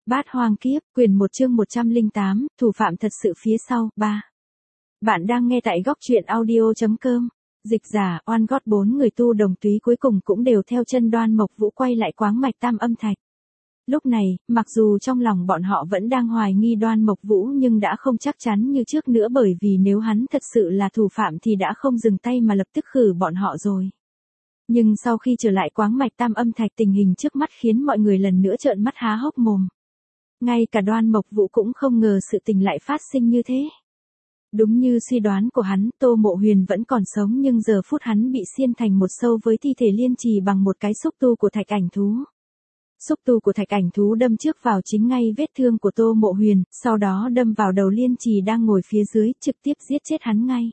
Bát Hoang Kiếp, quyển 1 chương 108, thủ phạm thật sự phía sau, 3. Bạn đang nghe tại góc truyện audio.com. Dịch giả, oan gót 4 người tu đồng túy cuối cùng cũng đều theo chân Đoan Mộc Vũ quay lại quáng mạch Tam Âm Thạch. Lúc này, mặc dù trong lòng bọn họ vẫn đang hoài nghi Đoan Mộc Vũ nhưng đã không chắc chắn như trước nữa, bởi vì nếu hắn thật sự là thủ phạm thì đã không dừng tay mà lập tức khử bọn họ rồi. Nhưng sau khi trở lại quáng mạch Tam Âm Thạch, tình hình trước mắt khiến mọi người lần nữa trợn mắt há hốc mồm. Ngay cả Đoan Mộc Vũ cũng không ngờ sự tình lại phát sinh như thế. Đúng như suy đoán của hắn, Tô Mộ Huyền vẫn còn sống nhưng giờ phút hắn bị xiên thành một sâu với thi thể Liên Trì bằng một cái xúc tu của thạch ảnh thú. Xúc tu của thạch ảnh thú đâm trước vào chính ngay vết thương của Tô Mộ Huyền, sau đó đâm vào đầu Liên Trì đang ngồi phía dưới, trực tiếp giết chết hắn ngay.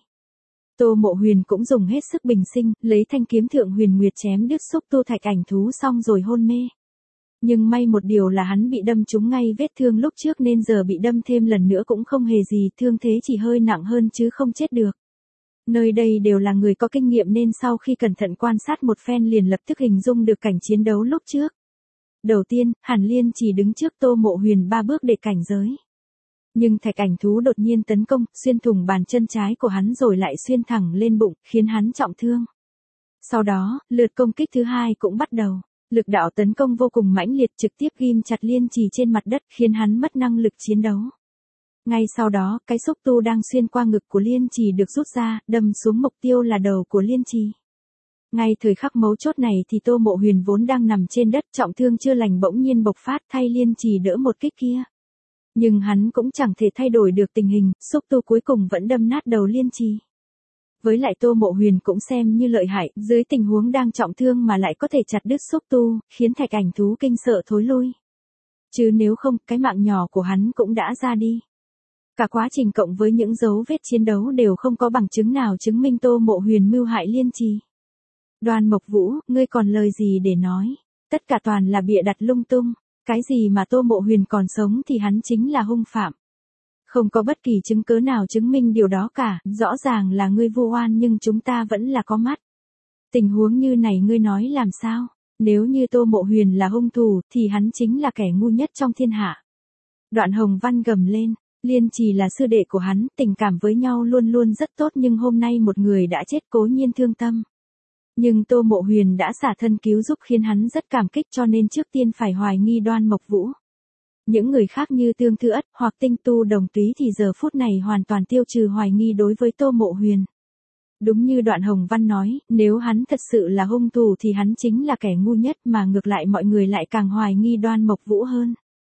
Tô Mộ Huyền cũng dùng hết sức bình sinh, lấy thanh kiếm Thượng Huyền Nguyệt chém đứt xúc tu thạch ảnh thú xong rồi hôn mê. Nhưng may một điều là hắn bị đâm trúng ngay vết thương lúc trước nên giờ bị đâm thêm lần nữa cũng không hề gì, thương thế chỉ hơi nặng hơn chứ không chết được. Nơi đây đều là người có kinh nghiệm nên sau khi cẩn thận quan sát một phen liền lập tức hình dung được cảnh chiến đấu lúc trước. Đầu tiên, Hàn Liên chỉ đứng trước Tô Mộ Huyền 3 bước để cảnh giới. Nhưng thạch ảnh thú đột nhiên tấn công, xuyên thủng bàn chân trái của hắn rồi lại xuyên thẳng lên bụng, khiến hắn trọng thương. Sau đó, lượt công kích thứ hai cũng bắt đầu. Lực đạo tấn công vô cùng mãnh liệt, trực tiếp ghim chặt Liên Trì trên mặt đất, khiến hắn mất năng lực chiến đấu. Ngay sau đó, cái xúc tu đang xuyên qua ngực của Liên Trì được rút ra, đâm xuống mục tiêu là đầu của Liên Trì. Ngay thời khắc mấu chốt này thì Tô Mộ Huyền vốn đang nằm trên đất trọng thương chưa lành bỗng nhiên bộc phát thay Liên Trì đỡ một kích kia. Nhưng hắn cũng chẳng thể thay đổi được tình hình, xúc tu cuối cùng vẫn đâm nát đầu Liên Trì. Với lại Tô Mộ Huyền cũng xem như lợi hại, dưới tình huống đang trọng thương mà lại có thể chặt đứt xúc tu, khiến thạch ảnh thú kinh sợ thối lui. Chứ nếu không, cái mạng nhỏ của hắn cũng đã ra đi. Cả quá trình cộng với những dấu vết chiến đấu đều không có bằng chứng nào chứng minh Tô Mộ Huyền mưu hại Liên Trì. Đoan Mộc Vũ, ngươi còn lời gì để nói? Tất cả toàn là bịa đặt lung tung. Cái gì mà Tô Mộ Huyền còn sống thì hắn chính là hung phạm. Không có bất kỳ chứng cứ nào chứng minh điều đó cả, rõ ràng là ngươi vu oan nhưng chúng ta vẫn là có mắt. Tình huống như này ngươi nói làm sao? Nếu như Tô Mộ Huyền là hung thủ thì hắn chính là kẻ ngu nhất trong thiên hạ. Đoạn Hồng Văn gầm lên, Liên Trì là sư đệ của hắn, tình cảm với nhau luôn luôn rất tốt nhưng hôm nay một người đã chết cố nhiên thương tâm. Nhưng Tô Mộ Huyền đã xả thân cứu giúp khiến hắn rất cảm kích cho nên trước tiên phải hoài nghi Đoan Mộc Vũ. Những người khác như Tương Thư Ất hoặc Tinh Tu Đồng Túy thì giờ phút này hoàn toàn tiêu trừ hoài nghi đối với Tô Mộ Huyền. Đúng như Đoạn Hồng Văn nói, nếu hắn thật sự là hung thủ thì hắn chính là kẻ ngu nhất mà ngược lại mọi người lại càng hoài nghi Đoan Mộc Vũ hơn.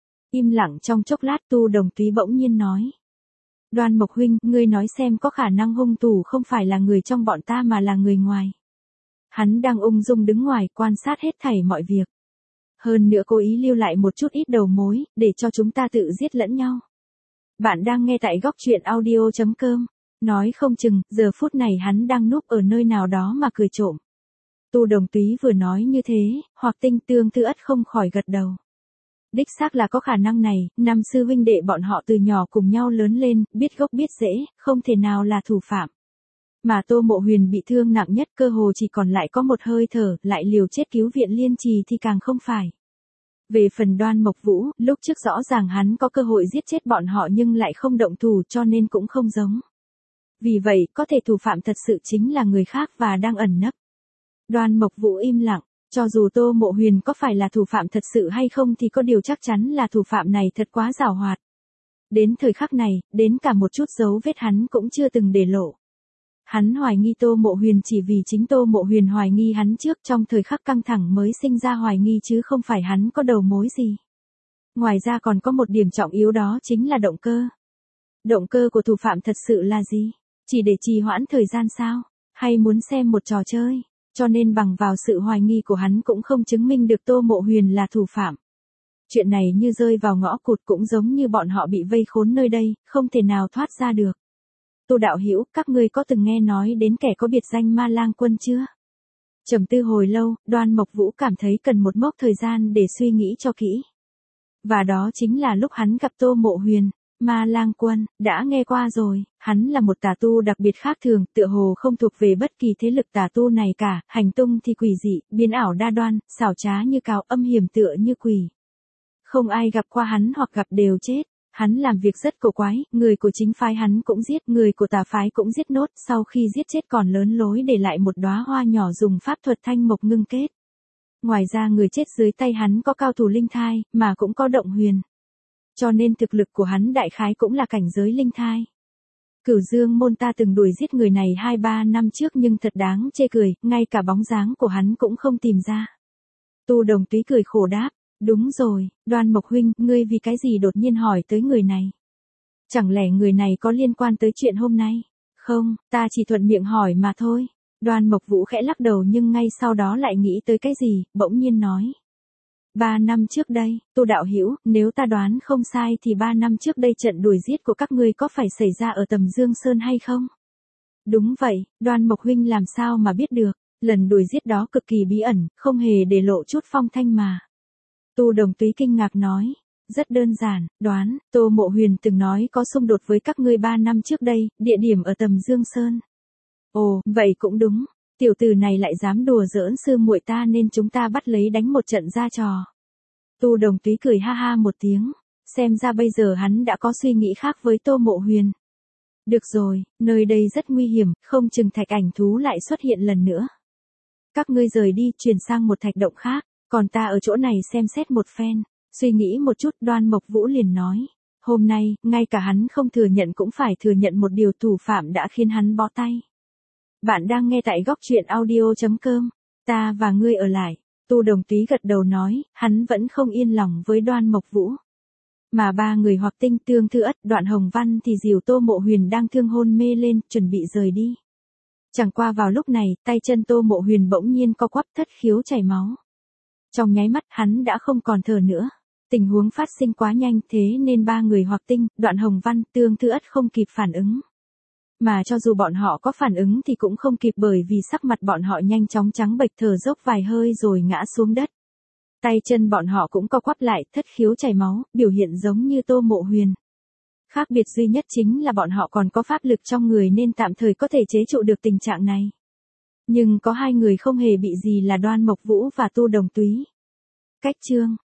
Im lặng trong chốc lát Tu Đồng Túy bỗng nhiên nói. Đoan Mộc huynh, ngươi nói xem có khả năng hung thủ không phải là người trong bọn ta mà là người ngoài. Hắn đang ung dung đứng ngoài quan sát hết thảy mọi việc. Hơn nữa cố ý lưu lại một chút ít đầu mối, để cho chúng ta tự giết lẫn nhau. Bạn đang nghe tại góc truyện audio.com. Nói không chừng, giờ phút này hắn đang núp ở nơi nào đó mà cười trộm. Tu Đồng Túy vừa nói như thế, hoặc Tinh Tương Thư Ất không khỏi gật đầu. Đích xác là có khả năng này, năm sư huynh đệ bọn họ từ nhỏ cùng nhau lớn lên, biết gốc biết rễ, không thể nào là thủ phạm. Mà Tô Mộ Huyền bị thương nặng nhất cơ hồ chỉ còn lại có một hơi thở, lại liều chết cứu viện Liên Trì thì càng không phải. Về phần Đoan Mộc Vũ, lúc trước rõ ràng hắn có cơ hội giết chết bọn họ nhưng lại không động thủ cho nên cũng không giống. Vì vậy, có thể thủ phạm thật sự chính là người khác và đang ẩn nấp. Đoan Mộc Vũ im lặng, cho dù Tô Mộ Huyền có phải là thủ phạm thật sự hay không thì có điều chắc chắn là thủ phạm này thật quá giàu hoạt. Đến thời khắc này, đến cả một chút dấu vết hắn cũng chưa từng để lộ. Hắn hoài nghi Tô Mộ Huyền chỉ vì chính Tô Mộ Huyền hoài nghi hắn trước trong thời khắc căng thẳng mới sinh ra hoài nghi chứ không phải hắn có đầu mối gì. Ngoài ra còn có một điểm trọng yếu đó chính là động cơ. Động cơ của thủ phạm thật sự là gì? Chỉ để trì hoãn thời gian sao? Hay muốn xem một trò chơi? Cho nên bằng vào sự hoài nghi của hắn cũng không chứng minh được Tô Mộ Huyền là thủ phạm. Chuyện này như rơi vào ngõ cụt cũng giống như bọn họ bị vây khốn nơi đây, không thể nào thoát ra được. Tu đạo hữu, các ngươi có từng nghe nói đến kẻ có biệt danh Ma Lang Quân chưa? Trầm tư hồi lâu, Đoan Mộc Vũ cảm thấy cần một mốc thời gian để suy nghĩ cho kỹ. Và đó chính là lúc hắn gặp Tô Mộ Huyền. Ma Lang Quân, đã nghe qua rồi, hắn là một tà tu đặc biệt khác thường, tựa hồ không thuộc về bất kỳ thế lực tà tu này cả, hành tung thì quỷ dị, biến ảo đa đoan, xảo trá như cáo, âm hiểm tựa như quỷ. Không ai gặp qua hắn hoặc gặp đều chết. Hắn làm việc rất cổ quái, người của chính phái hắn cũng giết, người của tà phái cũng giết nốt, sau khi giết chết còn lớn lối để lại một đóa hoa nhỏ dùng pháp thuật thanh mộc ngưng kết. Ngoài ra người chết dưới tay hắn có cao thủ linh thai, mà cũng có động huyền. Cho nên thực lực của hắn đại khái cũng là cảnh giới linh thai. Cửu Dương môn ta từng đuổi giết người này 2-3 năm trước nhưng thật đáng chê cười, ngay cả bóng dáng của hắn cũng không tìm ra. Tu Đồng Túy cười khổ đáp, đúng rồi, Đoan Mộc huynh, ngươi vì cái gì đột nhiên hỏi tới người này? Chẳng lẽ người này có liên quan tới chuyện hôm nay? Không, ta chỉ thuận miệng hỏi mà thôi. Đoan Mộc Vũ khẽ lắc đầu nhưng ngay sau đó lại nghĩ tới cái gì, bỗng nhiên nói. 3 năm trước đây, Tu đạo hữu, nếu ta đoán không sai thì 3 năm trước đây trận đuổi giết của các ngươi có phải xảy ra ở Tầm Dương Sơn hay không? Đúng vậy, Đoan Mộc huynh làm sao mà biết được, lần đuổi giết đó cực kỳ bí ẩn, không hề để lộ chút phong thanh mà. Tu Đồng Túy kinh ngạc nói, rất đơn giản, đoán, Tô Mộ Huyền từng nói có xung đột với các ngươi 3 năm trước đây, địa điểm ở Tầm Dương Sơn. Ồ, vậy cũng đúng. Tiểu tử này lại dám đùa giỡn sư muội ta nên chúng ta bắt lấy đánh một trận ra trò. Tu Đồng Túy cười ha ha một tiếng, xem ra bây giờ hắn đã có suy nghĩ khác với Tô Mộ Huyền. Được rồi, nơi đây rất nguy hiểm, không chừng thạch ảnh thú lại xuất hiện lần nữa. Các ngươi rời đi, chuyển sang một thạch động khác, còn ta ở chỗ này xem xét một phen. Suy nghĩ một chút, Đoan Mộc Vũ liền nói, hôm nay, ngay cả hắn không thừa nhận cũng phải thừa nhận một điều, thủ phạm đã khiến hắn bó tay. Bạn đang nghe tại góc truyện audio.com. Ta và ngươi ở lại. Tu Đồng Túy gật đầu nói, hắn vẫn không yên lòng với Đoan Mộc Vũ. Mà ba người Hoặc Tinh, Tương Thư Ất, Đoạn Hồng Văn thì dìu Tô Mộ Huyền đang thương hôn mê lên, chuẩn bị rời đi. Chẳng qua vào lúc này, tay chân Tô Mộ Huyền bỗng nhiên co quắp, thất khiếu chảy máu. Trong nháy mắt hắn đã không còn thở nữa. Tình huống phát sinh quá nhanh thế nên ba người Hoặc Tinh, Đoạn Hồng Văn, Tương Thư Ất không kịp phản ứng. Mà cho dù bọn họ có phản ứng thì cũng không kịp bởi vì sắc mặt bọn họ nhanh chóng trắng bệch, thở dốc vài hơi rồi ngã xuống đất. Tay chân bọn họ cũng co quắp lại, thất khiếu chảy máu, biểu hiện giống như Tô Mộ Huyền. Khác biệt duy nhất chính là bọn họ còn có pháp lực trong người nên tạm thời có thể chế trụ được tình trạng này. Nhưng có hai người không hề bị gì là Đoan Mộc Vũ và Tu Đồng Túy. Cách chương